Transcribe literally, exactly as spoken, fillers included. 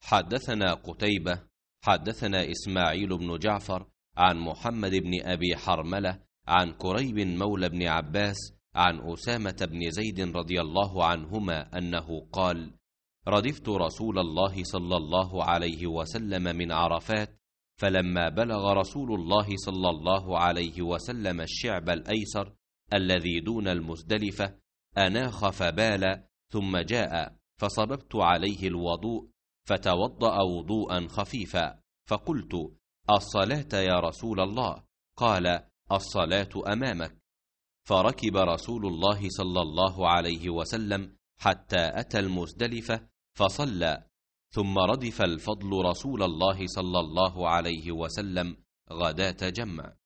حدثنا قتيبة حدثنا إسماعيل بن جعفر عن محمد بن أبي حرملة عن كريب مولى بن عباس عن أسامة بن زيد رضي الله عنهما أنه قال: ردفت رسول الله صلى الله عليه وسلم من عرفات، فلما بلغ رسول الله صلى الله عليه وسلم الشعب الأيسر الذي دون المزدلفة أناخ فبال، ثم جاء فصببت عليه الوضوء فتوضأ وضوءا خفيفا، فقلت: الصلاة يا رسول الله؟ قال: الصلاة أمامك. فركب رسول الله صلى الله عليه وسلم حتى أتى المزدلفة فصلى، ثم ردف الفضل رسول الله صلى الله عليه وسلم غداة جمع.